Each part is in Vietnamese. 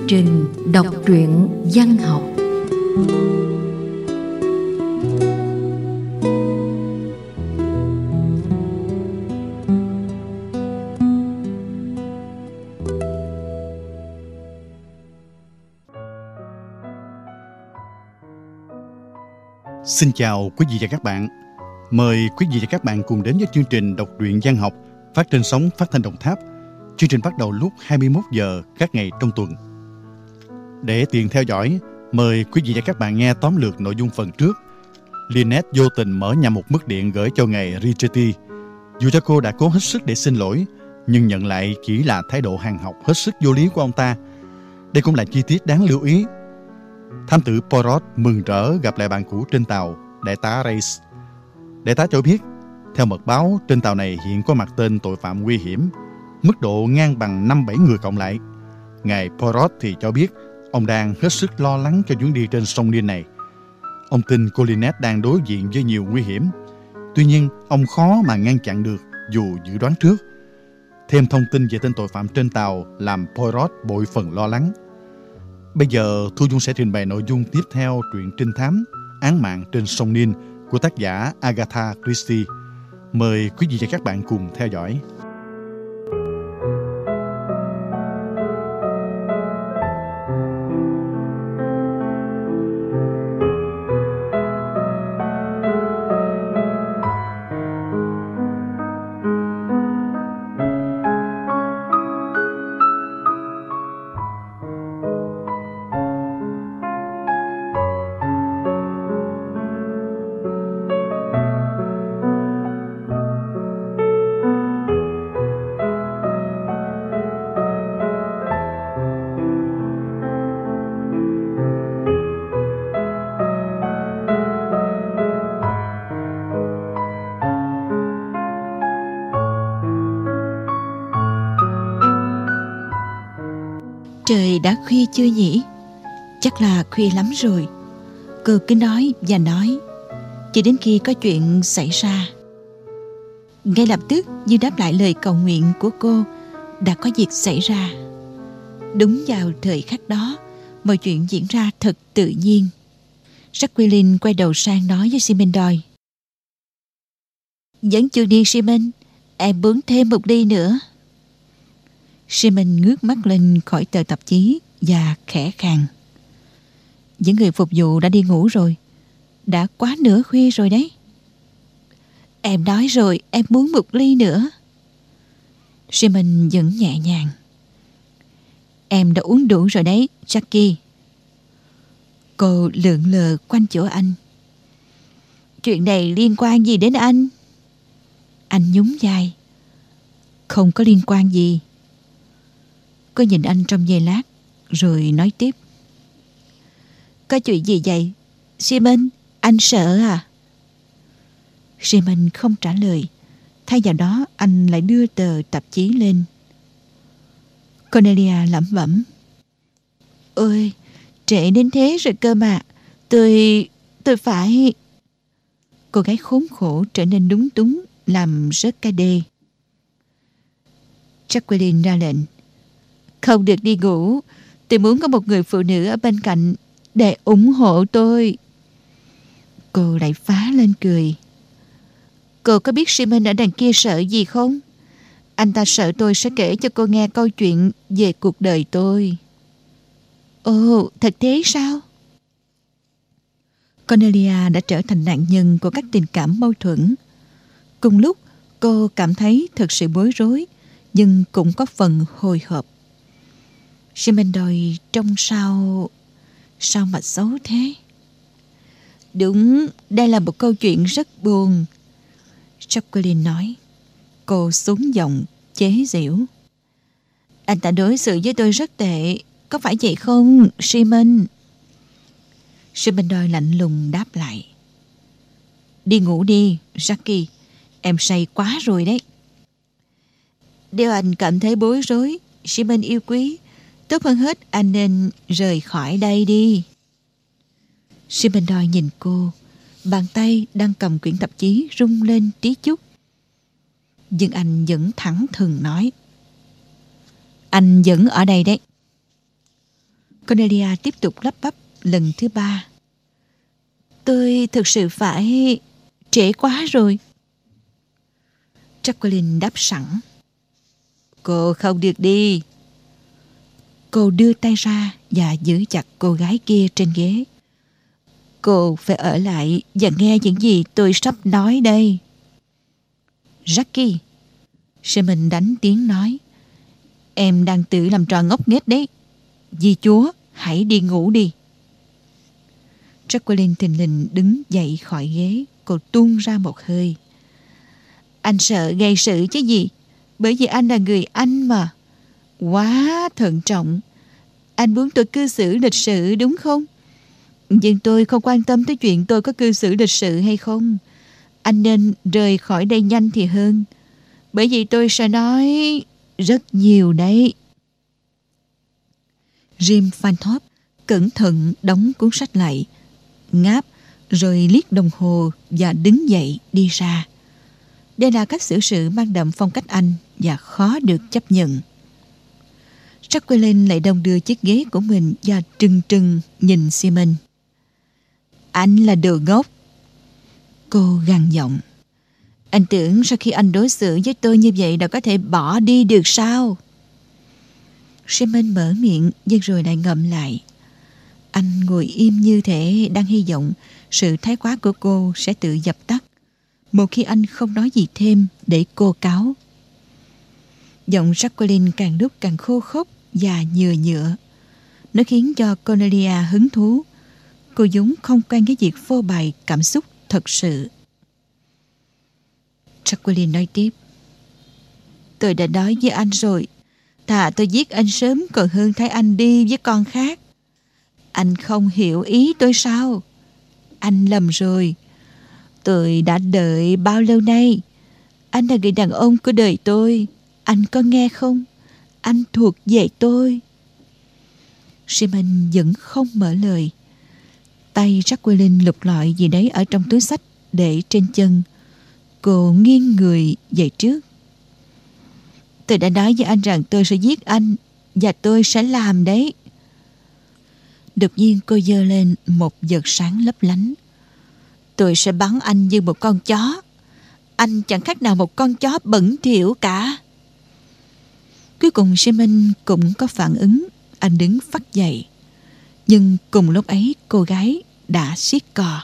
trình đọc truyện văn học. Xin chào quý vị và các bạn. Mời quý vị và các bạn cùng đến với chương trình đọc truyện văn học phát trên sóng Phát thanh Đồng Tháp. Chương trình bắt đầu lúc 21 giờ các ngày trong tuần. Để tiện theo dõi, mời quý vị và các bạn nghe tóm lược nội dung phần trước. Lynette vô tình mở nhầm một bức điện gửi cho ngài Richetti. Dù cho cô đã cố hết sức để xin lỗi, nhưng nhận lại chỉ là thái độ hằn học hết sức vô lý của ông ta. Đây cũng là chi tiết đáng lưu ý. Thám tử Poirot mừng rỡ gặp lại bạn cũ trên tàu, đại tá Race. Đại tá cho biết, theo mật báo, trên tàu này hiện có mặt tên tội phạm nguy hiểm, mức độ ngang bằng 5-7 người cộng lại. Ngài Poirot thì cho biết, ông đang hết sức lo lắng cho chuyến đi trên sông Nin này. Ông tin cô Lynette đang đối diện với nhiều nguy hiểm. Tuy nhiên, ông khó mà ngăn chặn được dù dự đoán trước. Thêm thông tin về tên tội phạm trên tàu làm Poirot bội phần lo lắng. Bây giờ Thu Dung sẽ trình bày nội dung tiếp theo truyện trinh thám Án mạng trên sông Nin của tác giả Agatha Christie. Mời quý vị và các bạn cùng theo dõi. Trời đã khuya chưa nhỉ? Chắc là khuya lắm rồi. Cô cứ nói và nói, chỉ đến khi có chuyện xảy ra. Ngay lập tức như đáp lại lời cầu nguyện của cô, đã có việc xảy ra. Đúng vào thời khắc đó, mọi chuyện diễn ra thật tự nhiên. Jacqueline quay đầu sang nói với Simon Doyle: "Vẫn chưa đi Simon, em muốn thêm một ly nữa." Simon ngước mắt lên khỏi tờ tạp chí và khẽ khàng: "Những người phục vụ đã đi ngủ rồi. Đã quá nửa khuya rồi đấy." "Em nói rồi, em muốn một ly nữa." Simon vẫn nhẹ nhàng: "Em đã uống đủ rồi đấy, Jackie." Cô lượn lờ quanh chỗ anh. "Chuyện này liên quan gì đến anh?" Anh nhún vai: "Không có liên quan gì." Cô nhìn anh trong giây lát rồi nói tiếp: "Có chuyện gì vậy? Simon, anh sợ à?" Simon không trả lời. Thay vào đó anh lại đưa tờ tạp chí lên. Cornelia lẩm bẩm: "Ôi, trễ đến thế rồi cơ mà. Tôi phải..." Cô gái khốn khổ trở nên lúng túng làm rớt cái đê. Jacqueline ra lệnh: "Không được đi ngủ. Tôi muốn có một người phụ nữ ở bên cạnh để ủng hộ tôi." Cô lại phá lên cười: "Cô có biết Simon ở đằng kia sợ gì không? Anh ta sợ tôi sẽ kể cho cô nghe câu chuyện về cuộc đời tôi." "Ồ, thật thế sao?" Cornelia đã trở thành nạn nhân của các tình cảm mâu thuẫn. Cùng lúc, cô cảm thấy thật sự bối rối, nhưng cũng có phần hồi hộp. Simon Doyle trông sao mà xấu thế? "Đúng, đây là một câu chuyện rất buồn," Jacqueline nói. Cô xuống giọng chế giễu: "Anh ta đối xử với tôi rất tệ, có phải vậy không, Simon?" Simon Doyle lạnh lùng đáp lại: "Đi ngủ đi, Jackie. Em say quá rồi đấy." "Nếu anh cảm thấy bối rối, Simon yêu quý, tốt hơn hết anh nên rời khỏi đây đi." Simon Doyle nhìn cô. Bàn tay đang cầm quyển tạp chí rung lên tí chút. Nhưng anh vẫn thẳng thừng nói: "Anh vẫn ở đây đấy." Cornelia tiếp tục lắp bắp lần thứ 3. Tôi thực sự phải... trễ quá rồi. Jacqueline đáp sẵn. Cô không được đi. Cô đưa tay ra và giữ chặt cô gái kia trên ghế. Cô phải ở lại và nghe những gì tôi sắp nói đây. Jackie, Simon đánh tiếng nói. Em đang tự làm trò ngốc nghếch đấy. Dì chúa, hãy đi ngủ đi. Jacqueline thình lình đứng dậy khỏi ghế. Cô tuôn ra một hơi. Anh sợ gây sự chứ gì. Bởi vì anh là người Anh mà. Quá thận trọng. Anh muốn tôi cư xử lịch sự đúng không? Nhưng tôi không quan tâm tới chuyện tôi có cư xử lịch sự hay không. Anh nên rời khỏi đây nhanh thì hơn. Bởi vì tôi sẽ nói rất nhiều đấy. Jim Fanthorpe cẩn thận đóng cuốn sách lại, ngáp rồi liếc đồng hồ và đứng dậy đi ra. Đây là cách xử sự mang đậm phong cách Anh và khó được chấp nhận. Jacqueline lại đong đưa chiếc ghế của mình và trừng trừng nhìn Simon. Anh là đồ ngốc. Cô gằn giọng. Anh tưởng sau khi anh đối xử với tôi như vậy đã có thể bỏ đi được sao? Simon mở miệng nhưng rồi lại ngậm lại. Anh ngồi im như thể đang hy vọng sự thái quá của cô sẽ tự dập tắt một khi anh không nói gì thêm để cô cáo. Giọng Jacqueline càng lúc càng khô khốc và nhựa nhựa. Nó khiến cho Cornelia hứng thú. Cô vốn không quen cái việc phô bày cảm xúc thật sự. Jacqueline nói tiếp. Tôi đã nói với anh rồi. Thà tôi giết anh sớm còn hơn thấy anh đi với con khác. Anh không hiểu ý tôi sao? Anh lầm rồi. Tôi đã đợi bao lâu nay. Anh là người đàn ông của đời tôi. Anh có nghe không? Anh thuộc về tôi. Simon vẫn không mở lời. Tay Jacqueline lục lọi gì đấy ở trong túi xách để trên chân. Cô nghiêng người về trước. Tôi đã nói với anh rằng tôi sẽ giết anh. Và tôi sẽ làm đấy. Đột nhiên cô giơ lên một vật sáng lấp lánh. Tôi sẽ bắn anh như một con chó. Anh chẳng khác nào một con chó bẩn thỉu cả. Cuối cùng Simon cũng có phản ứng. Anh đứng phắt dậy. Nhưng cùng lúc ấy cô gái đã siết cò.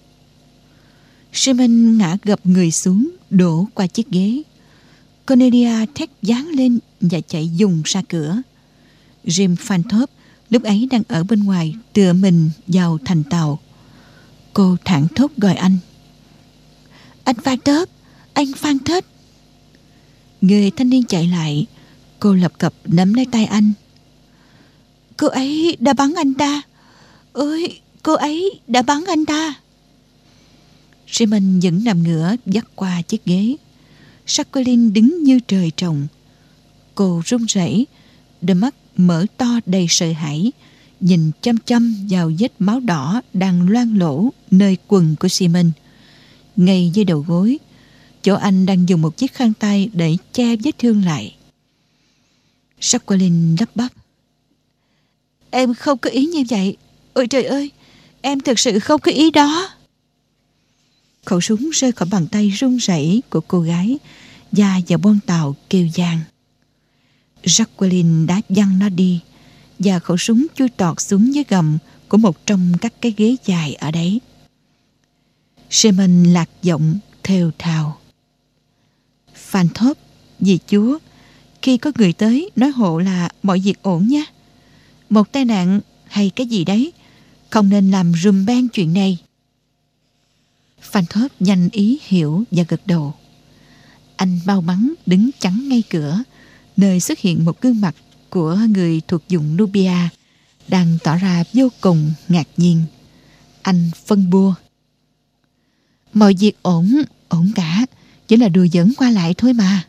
Simon ngã gập người xuống, đổ qua chiếc ghế. Cornelia thét giáng lên và chạy dùng ra cửa. Jim Fanthorpe lúc ấy đang ở bên ngoài tựa mình vào thành tàu. Cô thảng thốt gọi anh. Anh Fanthorpe, anh Fanthorpe. Người thanh niên chạy lại. Cô lập cập nắm lấy tay anh. Cô ấy đã bắn anh ta. Ôi, cô ấy đã bắn anh ta. Simon vẫn nằm ngửa dắt qua chiếc ghế. Jacqueline đứng như trời trồng. Cô run rẩy, đôi mắt mở to đầy sợ hãi, nhìn chăm chăm vào vết máu đỏ đang loang lổ nơi quần của Simon, ngay dưới đầu gối, chỗ anh đang dùng một chiếc khăn tay để che vết thương lại. Jacqueline lắp bắp. Em không có ý như vậy. Ôi trời ơi, em thực sự không có ý đó. Khẩu súng rơi khỏi bàn tay run rẩy của cô gái và vào bon tàu kêu vang. Jacqueline đã văng nó đi và khẩu súng chui tọt xuống dưới gầm của một trong các cái ghế dài ở đấy. Simon lạc giọng thều thào. Fanthorpe, dì chúa, khi có người tới nói hộ là mọi việc ổn nhé. Một tai nạn hay cái gì đấy, không nên làm rùm beng chuyện này. Fanthorpe nhanh ý hiểu và gật đầu. Anh mau mắn đứng chắn ngay cửa, nơi xuất hiện một gương mặt của người thuộc vùng Nubia đang tỏ ra vô cùng ngạc nhiên. Anh phân bua. Mọi việc ổn cả, chỉ là đùa giỡn qua lại thôi mà.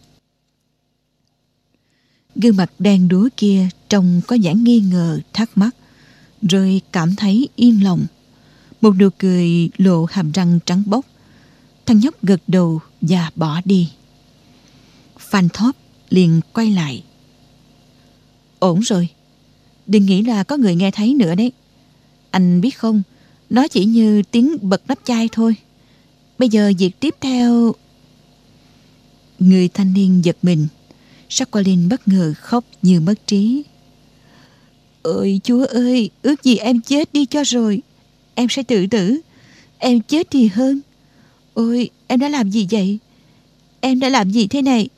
Gương mặt đen đúa kia trông có vẻ nghi ngờ thắc mắc, rồi cảm thấy yên lòng. Một nụ cười lộ hàm răng trắng bóc. Thằng nhóc gật đầu và bỏ đi. Fanthorpe liền quay lại. Ổn rồi. Đừng nghĩ là có người nghe thấy nữa đấy. Anh biết không, nó chỉ như tiếng bật nắp chai thôi. Bây giờ việc tiếp theo... Người thanh niên giật mình. Jacqueline bất ngờ khóc như mất trí. Ôi Chúa ơi, ước gì em chết đi cho rồi. Em sẽ tự tử. Em chết thì hơn. Ôi, em đã làm gì vậy? Em đã làm gì thế này?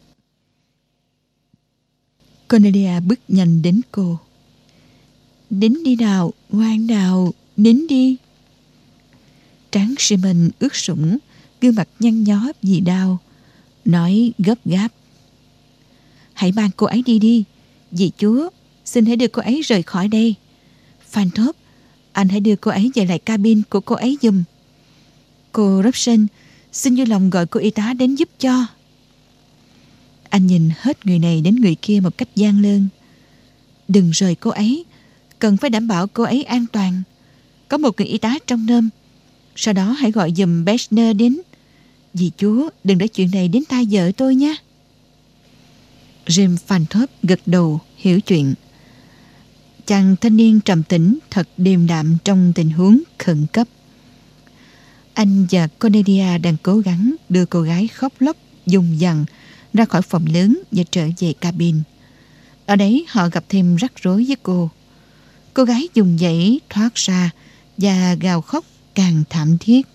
Cornelia bước nhanh đến cô. Nín đi nào, ngoan nào, nín đi. Trán Simon ướt sũng, gương mặt nhăn nhó vì đau, nói gấp gáp. Hãy mang cô ấy đi đi. Dì Chúa, xin hãy đưa cô ấy rời khỏi đây. Fanthop, anh hãy đưa cô ấy về lại cabin của cô ấy giùm. Cô Robson, xin vui lòng gọi cô y tá đến giúp cho. Anh nhìn hết người này đến người kia một cách gian lơn. Đừng rời cô ấy, cần phải đảm bảo cô ấy an toàn. Có một người y tá trong nôm. Sau đó hãy gọi giùm Bechner đến. Dì Chúa, đừng để chuyện này đến tai vợ tôi nhé. Jim Fanthop gật đầu hiểu chuyện. Chàng thanh niên trầm tĩnh thật điềm đạm trong tình huống khẩn cấp. Anh và Cornelia đang cố gắng đưa cô gái khóc lóc dùng dằng ra khỏi phòng lớn và trở về cabin. Ở đấy họ gặp thêm rắc rối với cô. Cô gái dùng dãy thoát ra và gào khóc càng thảm thiết.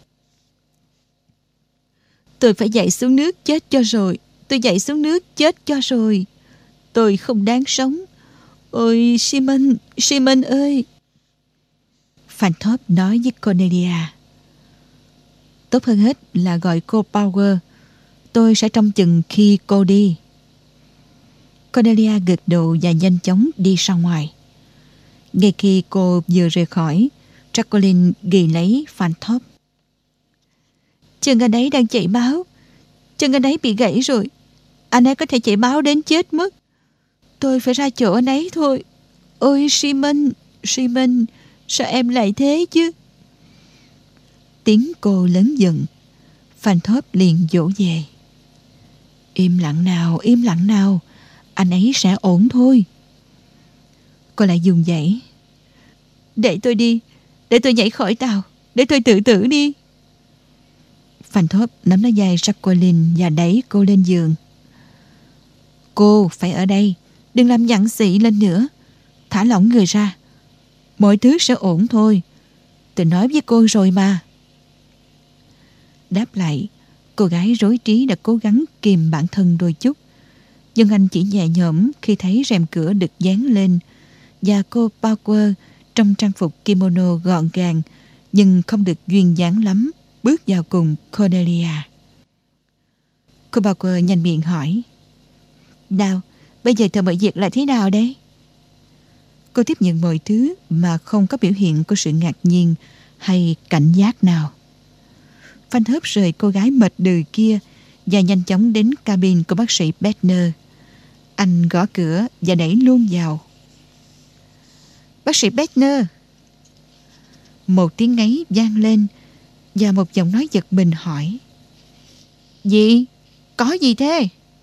Tôi phải chạy xuống nước chết cho rồi. Tôi chạy xuống nước chết cho rồi. Tôi không đáng sống. Ôi Simon, Simon ơi. Fanthop nói với Cornelia. Tốt hơn hết là gọi cô Power. Tôi sẽ trông chừng khi cô đi. Cornelia gật đầu và nhanh chóng đi ra ngoài. Ngay khi cô vừa rời khỏi, Jacqueline ghi lấy Fanthop. Chân anh ấy đang chảy máu. Chân anh ấy bị gãy rồi. Anh ấy có thể chảy máu đến chết mất. Tôi phải ra chỗ anh ấy thôi. Ôi Simon, Simon, sao em lại thế chứ? Tiếng cô lớn dần. Fanthop liền dỗ về. Im lặng nào, im lặng nào. Anh ấy sẽ ổn thôi. Cô lại dùng dãy. Để tôi đi. Để tôi nhảy khỏi tàu. Để tôi tự tử đi. Fanthop nắm lấy vai Jacqueline và đẩy cô lên giường. Cô phải ở đây. Đừng làm dặn xị lên nữa. Thả lỏng người ra. Mọi thứ sẽ ổn thôi. Tôi nói với cô rồi mà. Đáp lại, cô gái rối trí đã cố gắng kìm bản thân đôi chút. Nhưng anh chỉ nhẹ nhõm khi thấy rèm cửa được dán lên và cô Power trong trang phục kimono gọn gàng nhưng không được duyên dáng lắm bước vào cùng Cornelia. Cô Power nhanh miệng hỏi. Nào, bây giờ thợ mọi việc là thế nào đấy? Cô tiếp nhận mọi thứ mà không có biểu hiện của sự ngạc nhiên hay cảnh giác nào. Fanthop rời cô gái mệt đừ kia và nhanh chóng đến cabin của bác sĩ Bechner. Anh gõ cửa và đẩy luôn vào. Bác sĩ Bechner. Một tiếng ngáy vang lên và một giọng nói giật mình hỏi. Gì? Có gì thế?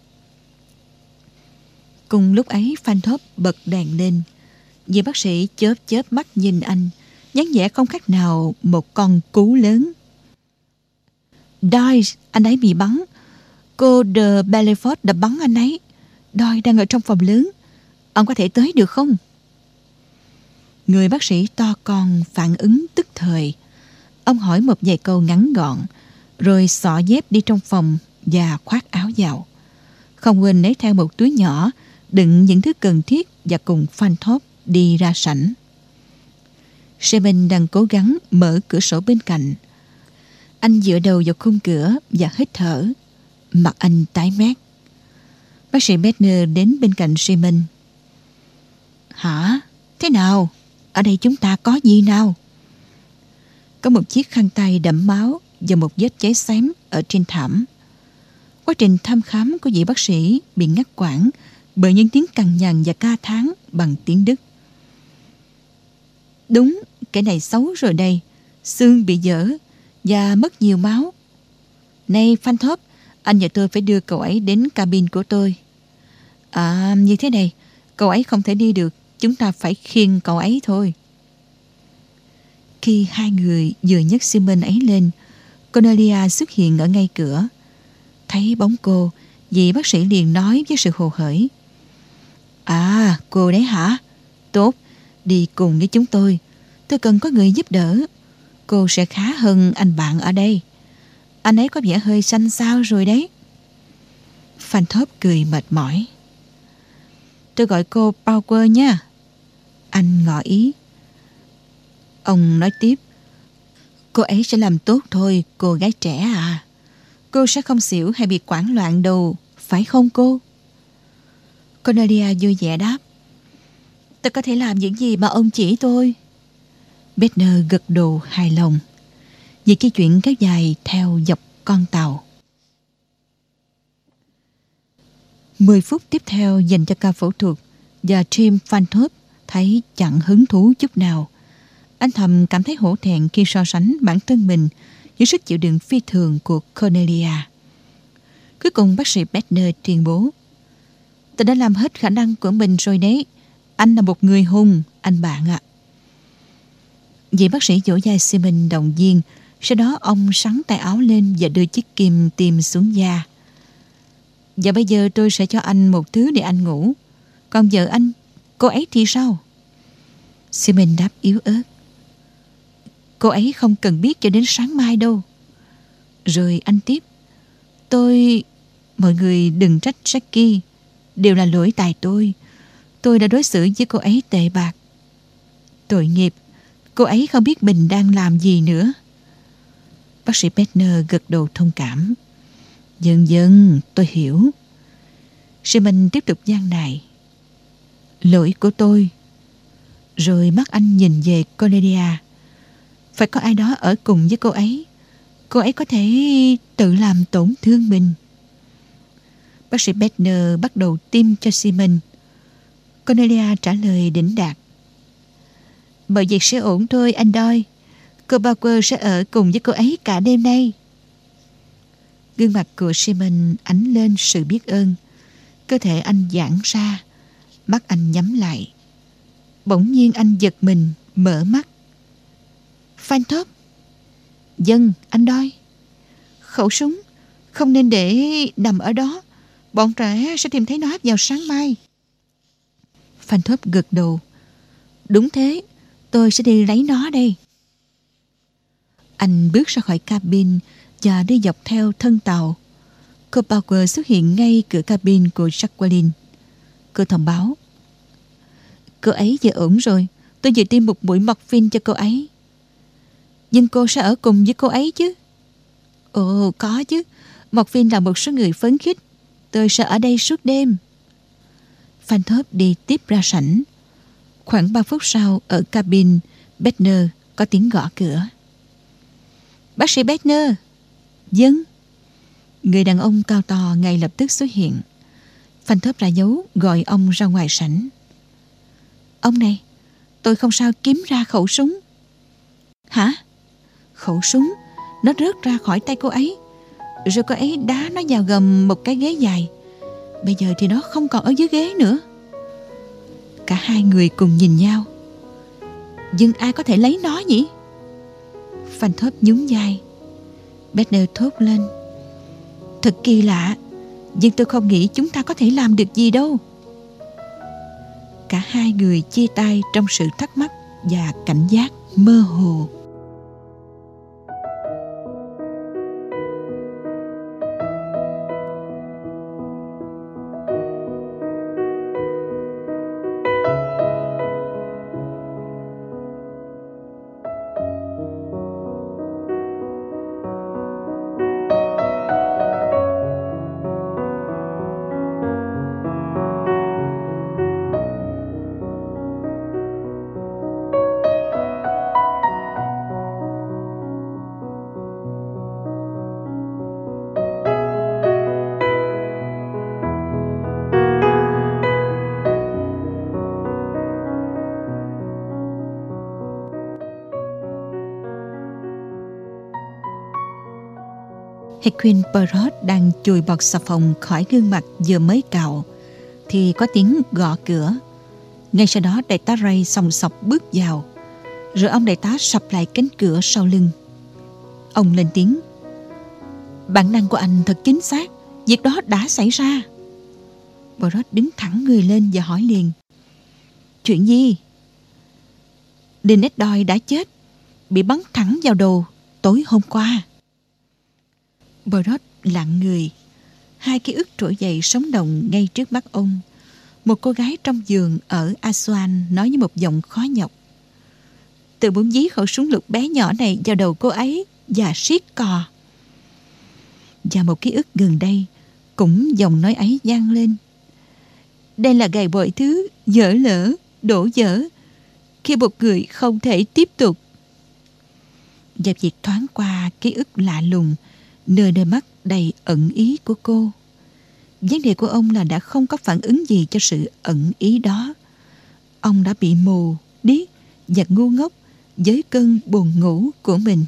Cùng lúc ấy Fanthop bật đèn lên. Vì bác sĩ chớp chớp mắt nhìn anh, dáng vẻ không khác nào một con cú lớn. Doyle, anh ấy bị bắn. Cô de Belfort đã bắn anh ấy. Doyle đang ở trong phòng lớn. Ông có thể tới được không? Người bác sĩ to con phản ứng tức thời. Ông hỏi một vài câu ngắn gọn, rồi xỏ dép đi trong phòng và khoác áo vào. Không quên lấy theo một túi nhỏ đựng những thứ cần thiết và cùng Fanthop đi ra sảnh. Simon đang cố gắng mở cửa sổ bên cạnh. Anh dựa đầu vào khung cửa và hít thở. Mặt anh tái mét. Bác sĩ Bechner đến bên cạnh Simon. Hả? Thế nào? Ở đây chúng ta có gì nào? Có một chiếc khăn tay đẫm máu và một vết cháy xém ở trên thảm. Quá trình thăm khám của vị bác sĩ bị ngắt quãng bởi những tiếng cằn nhằn và ca thán bằng tiếng Đức. Đúng, cái này xấu rồi đây. Xương bị dở và mất nhiều máu. Này Fanthop, anh và tôi phải đưa cậu ấy đến cabin của tôi. À, như thế này, cậu ấy không thể đi được chúng ta phải khiêng cậu ấy thôi. Khi hai người vừa nhấc Simon ấy lên, Cornelia xuất hiện ở ngay cửa. Thấy bóng cô, vị bác sĩ liền nói với sự hồ hởi: À, cô đấy hả? Tốt, đi cùng với chúng tôi. Tôi cần có người giúp đỡ. Cô sẽ khá hơn anh bạn ở đây. Anh ấy có vẻ hơi xanh xao rồi đấy. Fanthop cười mệt mỏi. Tôi gọi cô Power nha. Anh ngỏ ý. Ông nói tiếp: Cô ấy sẽ làm tốt thôi, cô gái trẻ à. Cô sẽ không xỉu hay bị hoảng loạn đâu, phải không cô? Cornelia vui vẻ đáp: Tôi có thể làm những gì mà ông chỉ tôi. Bedner gật đầu hài lòng. Việc di chuyển kéo dài theo dọc con tàu. 10 phút tiếp theo dành cho ca phẫu thuật, và Tim Fanthop thấy chẳng hứng thú chút nào. Anh thầm cảm thấy hổ thẹn khi so sánh bản thân mình với sức chịu đựng phi thường của Cornelia. Cuối cùng bác sĩ Bedner tuyên bố: Tôi đã làm hết khả năng của mình rồi đấy. Anh là một người hùng, anh bạn ạ. Vị bác sĩ vỗ vai Simon động viên. Sau đó ông xắn tay áo lên và đưa chiếc kim tiêm xuống da. Và bây giờ tôi sẽ cho anh một thứ để anh ngủ. Còn vợ anh, cô ấy thì sao? Simon đáp yếu ớt: Cô ấy không cần biết cho đến sáng mai đâu. Rồi anh tiếp: Mọi người đừng trách Jackie. Đều là lỗi tại tôi. Tôi đã đối xử với cô ấy tệ bạc. Tội nghiệp. Cô ấy không biết mình đang làm gì nữa. Bác sĩ Bedner gật đầu thông cảm. Dần dần tôi hiểu. Simon tiếp tục gian nài: Lỗi của tôi. Rồi mắt anh nhìn về Cornelia. Phải có ai đó ở cùng với cô ấy. Cô ấy có thể tự làm tổn thương mình. Bác sĩ Bedner bắt đầu tiêm cho Simon. Cornelia trả lời đỉnh đạt: Mọi việc sẽ ổn thôi anh Doyle. Cô Bauer sẽ ở cùng với cô ấy cả đêm nay. Gương mặt của Simon ánh lên sự biết ơn. Cơ thể anh giãn ra, mắt anh nhắm lại. Bỗng nhiên anh giật mình, mở mắt. Fanthop. Vâng, anh Doyle. Khẩu súng không nên để nằm ở đó. Bọn trẻ sẽ tìm thấy nó vào sáng mai. Fanthop gật đầu. Đúng thế, tôi sẽ đi lấy nó đây. Anh bước ra khỏi cabin và đi dọc theo thân tàu. Cô Bauer xuất hiện ngay cửa cabin của Jacqueline. Cô thông báo: Cô ấy vừa ổn rồi. Tôi vừa tiêm một mũi morphine cho cô ấy. Nhưng cô sẽ ở cùng với cô ấy chứ? Ồ, có chứ. Morphine là một số người phấn khích. Tôi sẽ ở đây suốt đêm. Fanthop đi tiếp ra sảnh. Khoảng 3 phút sau, ở cabin Bedner có tiếng gõ cửa. Bác sĩ Bedner. Vâng. Người đàn ông cao to ngay lập tức xuất hiện. Fanthop ra dấu gọi ông ra ngoài sảnh. Ông này, tôi không sao kiếm ra khẩu súng. Hả? Khẩu súng? Nó rớt ra khỏi tay cô ấy. Rồi cô ấy đá nó vào gầm một cái ghế dài. Bây giờ thì nó không còn ở dưới ghế nữa. Cả hai người cùng nhìn nhau. Nhưng ai có thể lấy nó nhỉ? Fanthop nhún vai. Bedner thốt lên: Thật kỳ lạ. Nhưng tôi không nghĩ chúng ta có thể làm được gì đâu. Cả hai người chia tay trong sự thắc mắc và cảnh giác mơ hồ. Hercule Poirot đang chùi bọt xà phòng khỏi gương mặt vừa mới cạo thì có tiếng gõ cửa. Ngay sau đó đại tá Ray sòng sọc bước vào, rồi ông đại tá sập lại cánh cửa sau lưng. Ông lên tiếng: "Bản năng của anh thật chính xác, việc đó đã xảy ra." Brod đứng thẳng người lên và hỏi liền: "Chuyện gì?" "Lynette Doyle đã chết, bị bắn thẳng vào đầu tối hôm qua." Brod lặng người. Hai ký ức trỗi dậy sống động ngay trước mắt ông. Một cô gái trong giường ở Aswan nói với một giọng khó nhọc: "Tôi muốn dí khẩu súng lục bé nhỏ này vào đầu cô ấy và siết cò." Và một ký ức gần đây cũng giọng nói ấy vang lên: "Đây là gài mọi thứ dở lỡ, đổ vỡ khi một người không thể tiếp tục." Và việc thoáng qua ký ức lạ lùng nơi đôi mắt đầy ẩn ý của cô. Vấn đề của ông là đã không có phản ứng gì cho sự ẩn ý đó. Ông đã bị mù, điếc và ngu ngốc với cơn buồn ngủ của mình.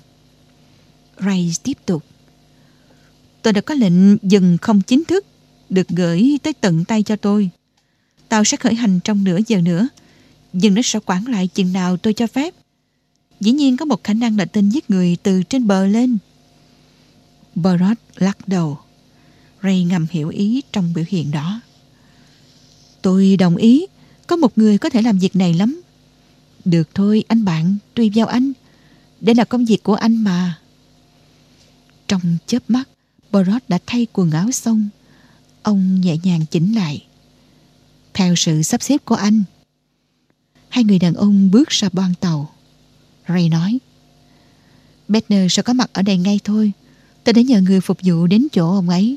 Ray tiếp tục: "Tôi đã có lệnh dừng không chính thức được gửi tới tận tay cho tôi. Tàu sẽ khởi hành trong nửa giờ nữa, nhưng nó sẽ quản lại chừng nào tôi cho phép. Dĩ nhiên có một khả năng là tên giết người từ trên bờ lên." Brod lắc đầu. Ray ngầm hiểu ý trong biểu hiện đó. "Tôi đồng ý, có một người có thể làm việc này lắm." "Được thôi anh bạn, tùy vào anh. Đây là công việc của anh mà." Trong chớp mắt, Brod đã thay quần áo xong. Ông nhẹ nhàng chỉnh lại: "Theo sự sắp xếp của anh." Hai người đàn ông bước ra boong tàu. Ray nói: "Bednar sẽ có mặt ở đây ngay thôi. Tôi đã nhờ người phục vụ đến chỗ ông ấy."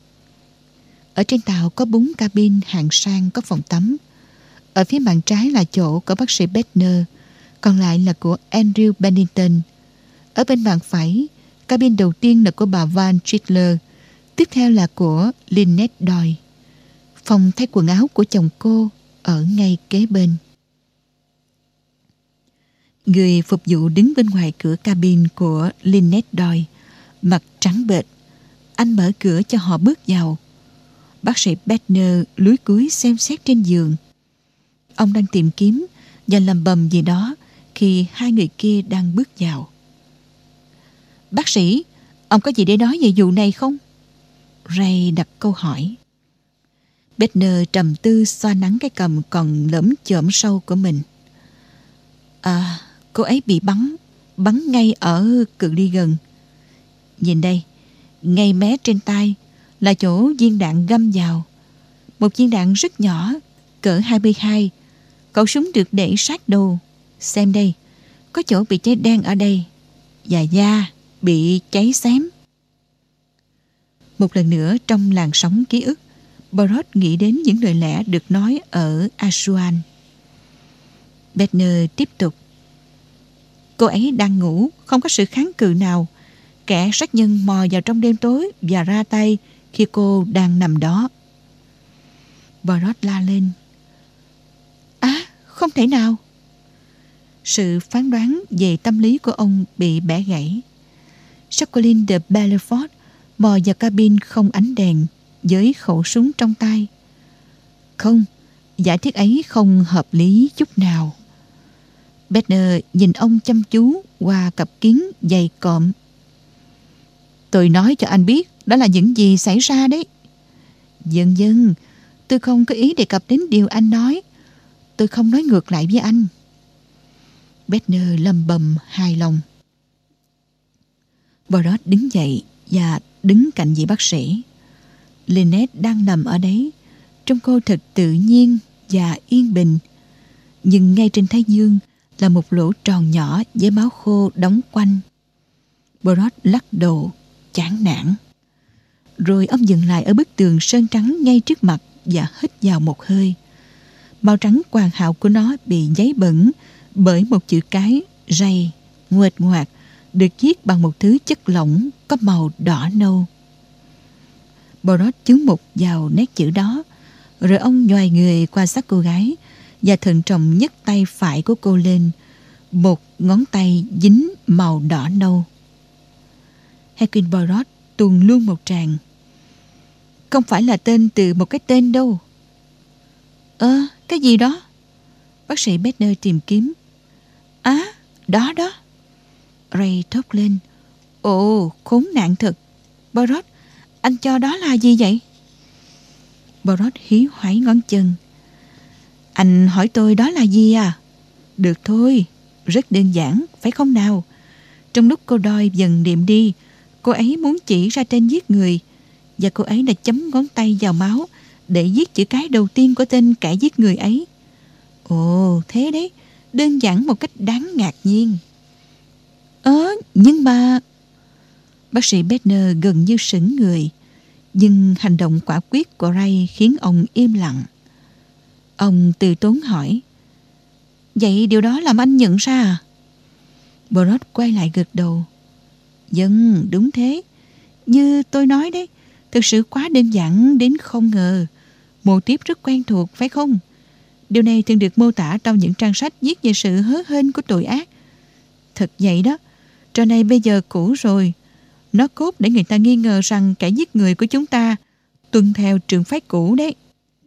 Ở trên tàu có 4 cabin hạng sang có phòng tắm. Ở phía bàn trái là chỗ của bác sĩ Bednar, còn lại là của Andrew Bennington. Ở bên bàn phải, cabin đầu tiên là của bà Van Trigler, tiếp theo là của Lynette Doyle. Phòng thay quần áo của chồng cô ở ngay kế bên. Người phục vụ đứng bên ngoài cửa cabin của Lynette Doyle, mặt trắng bệch. Anh mở cửa cho họ bước vào. Bác sĩ Bednar lúi cúi xem xét trên giường. Ông đang tìm kiếm và lầm bầm gì đó khi hai người kia đang bước vào. "Bác sĩ, ông có gì để nói về vụ này không?" Ray đặt câu hỏi. Bednar trầm tư xoa nắng cái cằm còn lởm chởm sâu của mình. Cô ấy bị bắn ngay ở cự ly gần. Nhìn đây, ngay mé trên tay là chỗ viên đạn găm vào. Một viên đạn rất nhỏ, cỡ 22. Khẩu súng được để sát đầu. Xem đây, có chỗ bị cháy đen ở đây, và da bị cháy xém." Một lần nữa trong làn sóng ký ức, Brod nghĩ đến những lời lẽ được nói ở Aswan. Bednar tiếp tục: "Cô ấy đang ngủ, không có sự kháng cự nào. Kẻ sát nhân mò vào trong đêm tối và ra tay khi cô đang nằm đó." Brod la lên: "Không thể nào!" Sự phán đoán về tâm lý của ông bị bẻ gãy. Jacqueline de Belfort mò vào cabin không ánh đèn với khẩu súng trong tay. Không, giả thiết ấy không hợp lý chút nào. Bednar nhìn ông chăm chú qua cặp kiến dày cộm. "Tôi nói cho anh biết đó là những gì xảy ra đấy." Dần, tôi không có ý đề cập đến điều anh nói. Tôi không nói ngược lại với anh." Bednar lầm bầm hài lòng. Brod đứng dậy và đứng cạnh vị bác sĩ. Lynette đang nằm ở đấy, trông cô thật tự nhiên và yên bình. Nhưng ngay trên thái dương là một lỗ tròn nhỏ với máu khô đóng quanh. Brod lắc đầu chán nản. Rồi ông dừng lại ở bức tường sơn trắng ngay trước mặt và hít vào một hơi. Màu trắng hoàn hảo của nó bị giấy bẩn bởi một chữ cái ray nguệch ngoạc được viết bằng một thứ chất lỏng có màu đỏ nâu. Brod chú mục vào nét chữ đó, rồi ông nhoài người qua sát cô gái và thận trọng nhấc tay phải của cô lên, một ngón tay dính màu đỏ nâu. Hercule Poirot tuôn luôn một tràng. "Không phải là tên từ một cái tên đâu." Cái gì đó?" Bác sĩ Bedner tìm kiếm. Đó đó. Ray thốt lên. Ồ, khốn nạn thật. Poirot, anh cho đó là gì vậy? Poirot hí hoáy ngón chân. Anh hỏi tôi đó là gì à? Được thôi, rất đơn giản, phải không nào? Trong lúc cô Doyle dần niệm đi, cô ấy muốn chỉ ra tên giết người, và cô ấy đã chấm ngón tay vào máu để viết chữ cái đầu tiên của tên kẻ giết người ấy. Ồ, thế đấy, đơn giản một cách đáng ngạc nhiên. Nhưng mà... Bác sĩ Bedner gần như sững người, nhưng hành động quả quyết của Ray khiến ông im lặng. Ông từ tốn hỏi. Vậy điều đó làm anh nhận ra à? Poirot quay lại gật đầu. Vâng, đúng thế. Như tôi nói đấy, thực sự quá đơn giản đến không ngờ. Mô típ rất quen thuộc, phải không? Điều này thường được mô tả trong những trang sách viết về sự hớ hênh của tội ác. Thật vậy đó, trò này bây giờ cũ rồi. Nó cốt để người ta nghi ngờ rằng kẻ giết người của chúng ta tuân theo trường phái cũ đấy.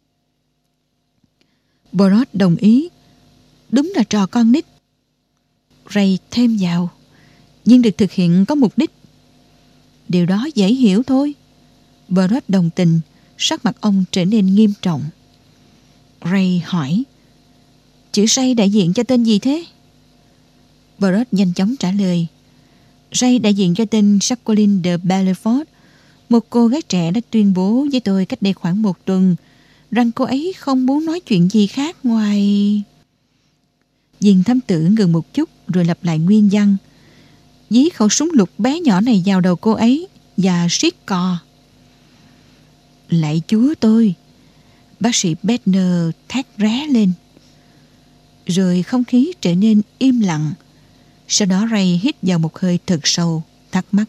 Poirot đồng ý. Đúng là trò con nít. Ray thêm vào. Nhưng được thực hiện có mục đích. Điều đó dễ hiểu thôi. Poirot đồng tình. Sắc mặt ông trở nên nghiêm trọng. Ray hỏi. Chữ Ray đại diện cho tên gì thế? Poirot nhanh chóng trả lời. Ray đại diện cho tên Jacqueline de Belfort, một cô gái trẻ đã tuyên bố với tôi cách đây khoảng 1 tuần rằng cô ấy không muốn nói chuyện gì khác ngoài... Viên thám tử ngừng một chút rồi lặp lại nguyên văn. Dí khẩu súng lục bé nhỏ này vào đầu cô ấy và siết cò. Lạy Chúa tôi! Bác sĩ Bedner thét ré lên. Rồi không khí trở nên im lặng. Sau đó Ray hít vào một hơi thật sâu, thắc mắc.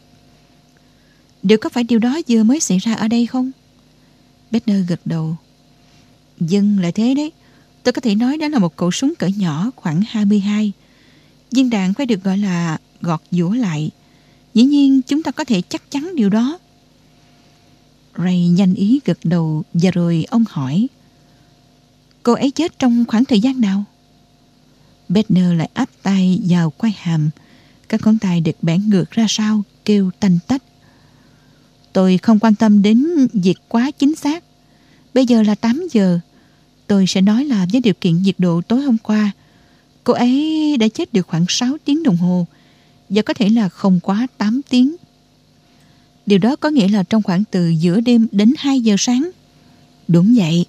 Liệu có phải điều đó vừa mới xảy ra ở đây không? Bedner gật đầu. Vâng, là thế đấy. Tôi có thể nói đó là một khẩu súng cỡ nhỏ khoảng 22. Viên đạn phải được gọi là gọt giũa lại. Dĩ nhiên chúng ta có thể chắc chắn điều đó. Ray nhanh ý gật đầu và rồi ông hỏi. Cô ấy chết trong khoảng thời gian nào? Bedner lại áp tay vào quai hàm. Các ngón tay được bẻ ngược ra sau, kêu tanh tách. Tôi không quan tâm đến việc quá chính xác. Bây giờ là 8 giờ. Tôi sẽ nói là với điều kiện nhiệt độ tối hôm qua, cô ấy đã chết được khoảng 6 tiếng đồng hồ và có thể là không quá 8 tiếng. Điều đó có nghĩa là trong khoảng từ giữa đêm đến 2 giờ sáng. Đúng vậy.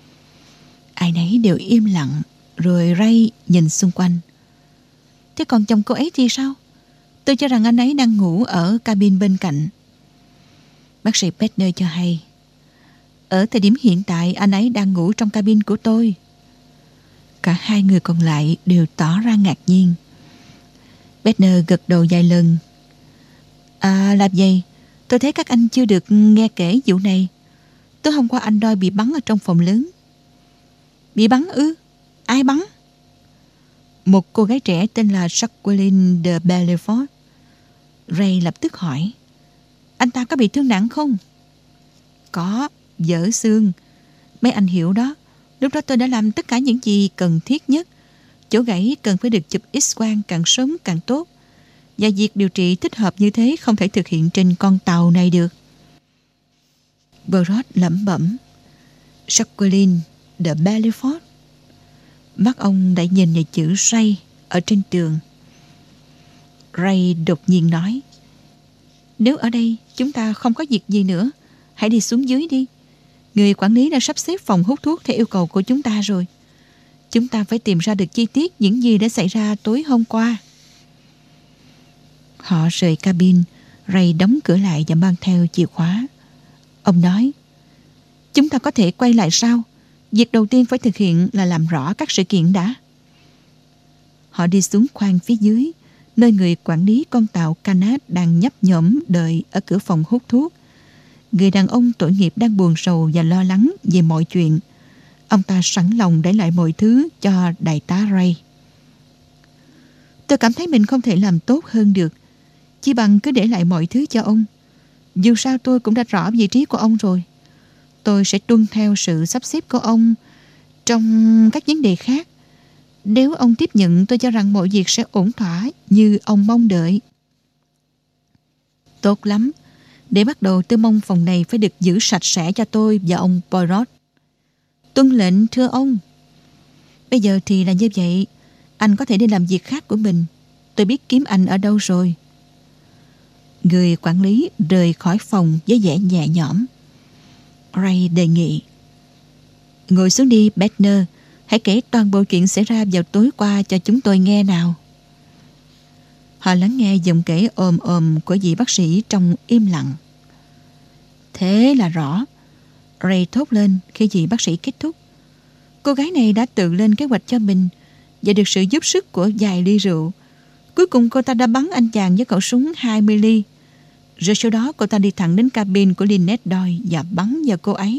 Ai nấy đều im lặng. Rồi Ray nhìn xung quanh. Thế còn chồng cô ấy thì sao? Tôi cho rằng anh ấy đang ngủ ở cabin bên cạnh. Bác sĩ Bedner cho hay. Ở thời điểm hiện tại anh ấy đang ngủ trong cabin của tôi. Cả hai người còn lại đều tỏ ra ngạc nhiên. Bedner gật đầu vài lần. Làm gì? Tôi thấy các anh chưa được nghe kể vụ này. Tối hôm qua anh Doyle bị bắn ở trong phòng lớn. Bị bắn ư? Ai bắn? Một cô gái trẻ tên là Jacqueline de Belfort. Ray lập tức hỏi. Anh ta có bị thương nặng không? Có, vỡ xương. Mấy anh hiểu đó. Lúc đó tôi đã làm tất cả những gì cần thiết nhất. Chỗ gãy cần phải được chụp X-quang càng sớm càng tốt. Và việc điều trị thích hợp như thế không thể thực hiện trên con tàu này được. Poirot lẩm bẩm. Jacqueline de Belfort. Mắt ông đã nhìn vào chữ Ray ở trên tường. Ray đột nhiên nói. Nếu ở đây chúng ta không có việc gì nữa, hãy đi xuống dưới đi. Người quản lý đã sắp xếp phòng hút thuốc theo yêu cầu của chúng ta rồi. Chúng ta phải tìm ra được chi tiết những gì đã xảy ra tối hôm qua. Họ rời cabin. Ray đóng cửa lại và mang theo chìa khóa. Ông nói. Chúng ta có thể quay lại sau. Việc đầu tiên phải thực hiện là làm rõ các sự kiện đã. Họ đi xuống khoang phía dưới, nơi người quản lý con tàu Canad đang nhấp nhổm đợi ở cửa phòng hút thuốc. Người đàn ông tội nghiệp đang buồn rầu và lo lắng về mọi chuyện. Ông ta sẵn lòng để lại mọi thứ cho đại tá Ray. Tôi cảm thấy mình không thể làm tốt hơn được. Chỉ bằng cứ để lại mọi thứ cho ông. Dù sao tôi cũng đã rõ vị trí của ông rồi. Tôi sẽ tuân theo sự sắp xếp của ông trong các vấn đề khác. Nếu ông tiếp nhận, tôi cho rằng mọi việc sẽ ổn thỏa như ông mong đợi. Tốt lắm. Để bắt đầu, tôi mong phòng này phải được giữ sạch sẽ cho tôi và ông Poirot. Tuân lệnh, thưa ông. Bây giờ thì là như vậy. Anh có thể đi làm việc khác của mình. Tôi biết kiếm anh ở đâu rồi. Người quản lý rời khỏi phòng với vẻ nhẹ nhõm. Ray đề nghị: ngồi xuống đi, Bedner. Hãy kể toàn bộ chuyện xảy ra vào tối qua cho chúng tôi nghe nào. Họ lắng nghe giọng kể ồm ồm của vị bác sĩ trong im lặng. Thế là rõ, Ray thốt lên khi vị bác sĩ kết thúc. Cô gái này đã tự lên kế hoạch cho mình và được sự giúp sức của vài ly rượu. Cuối cùng cô ta đã bắn anh chàng với khẩu súng 20 ly. Rồi sau đó cô ta đi thẳng đến cabin của Lynette Doyle và bắn vào cô ấy.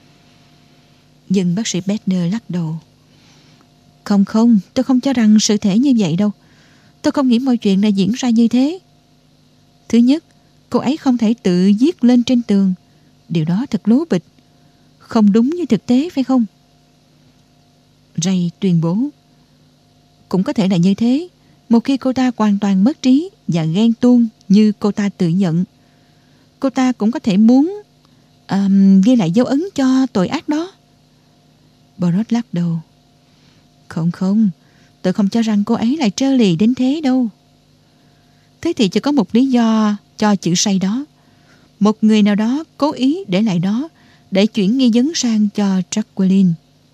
Nhưng bác sĩ Bedner lắc đầu. Không, tôi không cho rằng sự thể như vậy đâu. Tôi không nghĩ mọi chuyện đã diễn ra như thế. Thứ nhất, cô ấy không thể tự viết lên trên tường. Điều đó thật lố bịch, không đúng như thực tế, phải không? Ray tuyên bố. Cũng có thể là như thế. Một khi cô ta hoàn toàn mất trí và ghen tuông như cô ta tự nhận, cô ta cũng có thể muốn ghi lại dấu ấn cho tội ác đó. Poirot lắc đầu. Không, tôi không cho rằng cô ấy lại trơ lì đến thế đâu. Thế thì chỉ có một lý do cho chữ say đó. Một người nào đó cố ý để lại đó để chuyển nghi vấn sang cho Jacqueline.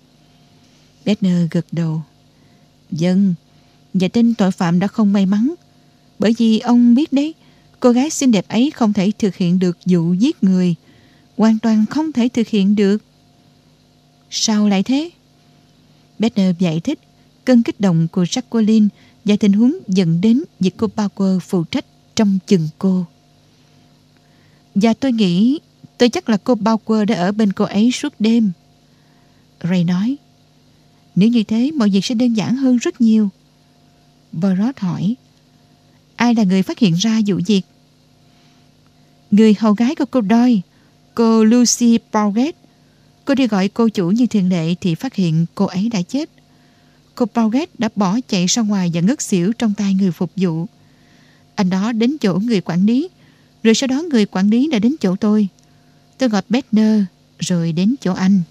Bedner gật đầu. Vâng, và tên tội phạm đã không may mắn. Bởi vì ông biết đấy, cô gái xinh đẹp ấy không thể thực hiện được vụ giết người. Hoàn toàn không thể thực hiện được. Sao lại thế? Bedner giải thích cơn kích động của Jacqueline và tình huống dẫn đến việc cô Parker phụ trách trông chừng cô. Và tôi chắc là cô Parker đã ở bên cô ấy suốt đêm. Ray nói. Nếu như thế, mọi việc sẽ đơn giản hơn rất nhiều. Poirot hỏi. Ai là người phát hiện ra vụ việc? Người hầu gái của cô Doyle, cô Lucy Pauget. Cô đi gọi cô chủ như thường lệ thì phát hiện cô ấy đã chết. Cô Pauget đã bỏ chạy ra ngoài và ngất xỉu trong tay người phục vụ. Anh đó đến chỗ người quản lý, rồi sau đó người quản lý đã đến chỗ tôi. Tôi gọi Bedner rồi đến chỗ anh.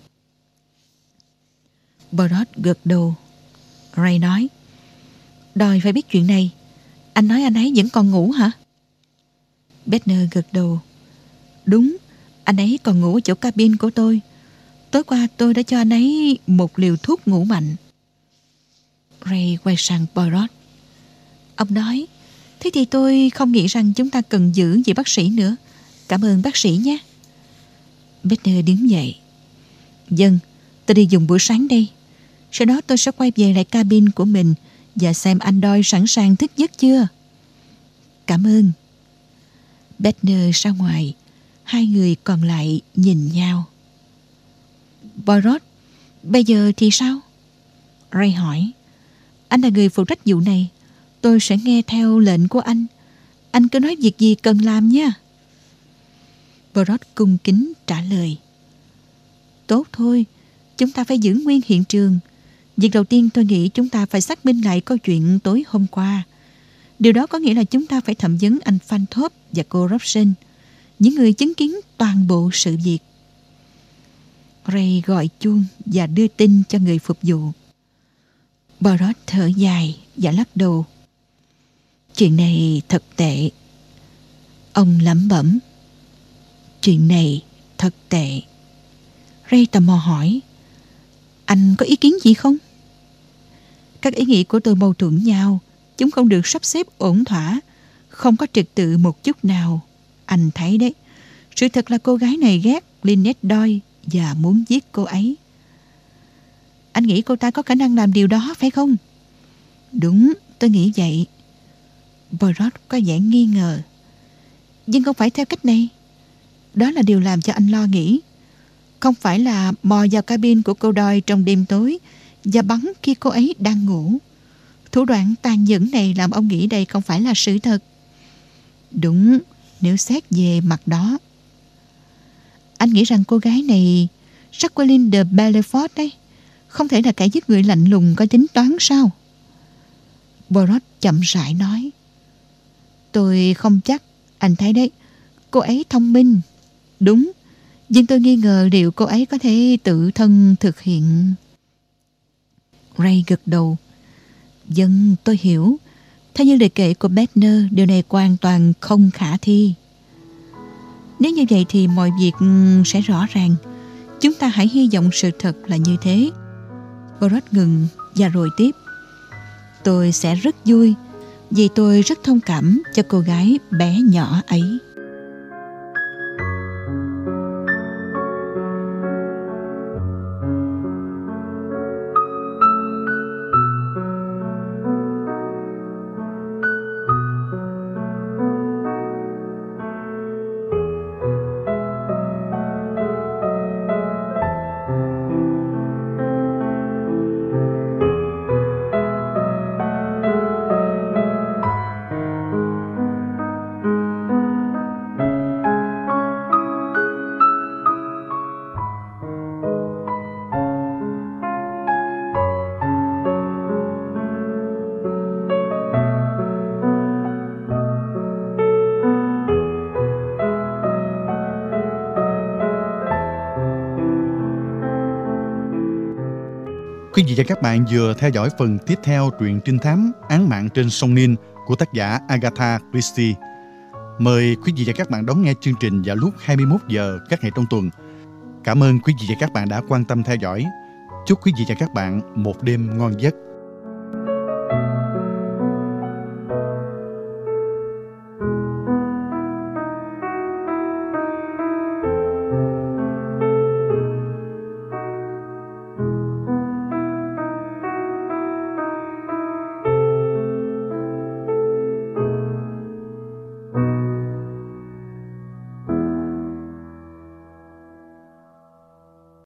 Poirot gật đầu. Ray nói. Đòi phải biết chuyện này. Anh nói anh ấy vẫn còn ngủ hả? Bedner gật đầu. Đúng, anh ấy còn ngủ ở chỗ cabin của tôi. Tối qua tôi đã cho anh ấy một liều thuốc ngủ mạnh. Ray quay sang Poirot. Ông nói. Thế thì tôi không nghĩ rằng chúng ta cần giữ vị bác sĩ nữa. Cảm ơn bác sĩ nhé. Bedner đứng dậy. Vâng, tôi đi dùng bữa sáng đây. Sau đó tôi sẽ quay về lại cabin của mình và xem anh Doyle sẵn sàng thức giấc chưa. Cảm ơn. Bedner ra ngoài. Hai người còn lại nhìn nhau. Poirot, bây giờ thì sao? Ray hỏi. Anh là người phụ trách vụ này. Tôi sẽ nghe theo lệnh của anh. Anh cứ nói việc gì cần làm nha. Poirot cung kính trả lời. Tốt thôi, chúng ta phải giữ nguyên hiện trường. Việc đầu tiên tôi nghĩ chúng ta phải xác minh lại câu chuyện tối hôm qua. Điều đó có nghĩa là chúng ta phải thẩm vấn anh Fanthorpe và cô Robson, những người chứng kiến toàn bộ sự việc. Ray gọi chuông và đưa tin cho người phục vụ. Poirot thở dài và lắc đầu. Chuyện này thật tệ. Ông lẩm bẩm. Chuyện này thật tệ. Ray tò mò hỏi. Anh có ý kiến gì không? Các ý nghĩ của tôi mâu thuẫn nhau. Chúng không được sắp xếp ổn thỏa. Không có trật tự một chút nào. Anh thấy đấy. Sự thật là cô gái này ghét Lynette Doyle và muốn giết cô ấy. Anh nghĩ cô ta có khả năng làm điều đó phải không? Đúng, tôi nghĩ vậy. Poirot có vẻ nghi ngờ. Nhưng không phải theo cách này. Đó là điều làm cho anh lo nghĩ. Không phải là mò vào cabin của cô Doyle trong đêm tối và bắn khi cô ấy đang ngủ. Thủ đoạn tàn nhẫn này làm ông nghĩ đây không phải là sự thật. Đúng, nếu xét về mặt đó. Anh nghĩ rằng cô gái này, Jacqueline de Belfort đấy, Không thể là kẻ giết người lạnh lùng có tính toán sao? Poirot chậm rãi nói. Tôi không chắc, anh thấy đấy, cô ấy thông minh. Đúng, nhưng tôi nghi ngờ liệu cô ấy có thể tự thân thực hiện. Ray gật đầu. Dân, tôi hiểu. Theo như lời kể của Bethner, điều này hoàn toàn không khả thi. Nếu như vậy thì mọi việc sẽ rõ ràng. Chúng ta hãy hy vọng sự thật là như thế. Poirot ngừng và rồi tiếp. Tôi sẽ rất vui vì tôi rất thông cảm cho cô gái bé nhỏ ấy. Quý vị và các bạn vừa theo dõi phần tiếp theo truyện trinh thám Án mạng trên sông Nin của tác giả Agatha Christie. Mời quý vị và các bạn đón nghe chương trình vào lúc 21 giờ các ngày trong tuần. Cảm ơn quý vị và các bạn đã quan tâm theo dõi. Chúc quý vị và các bạn một đêm ngon giấc.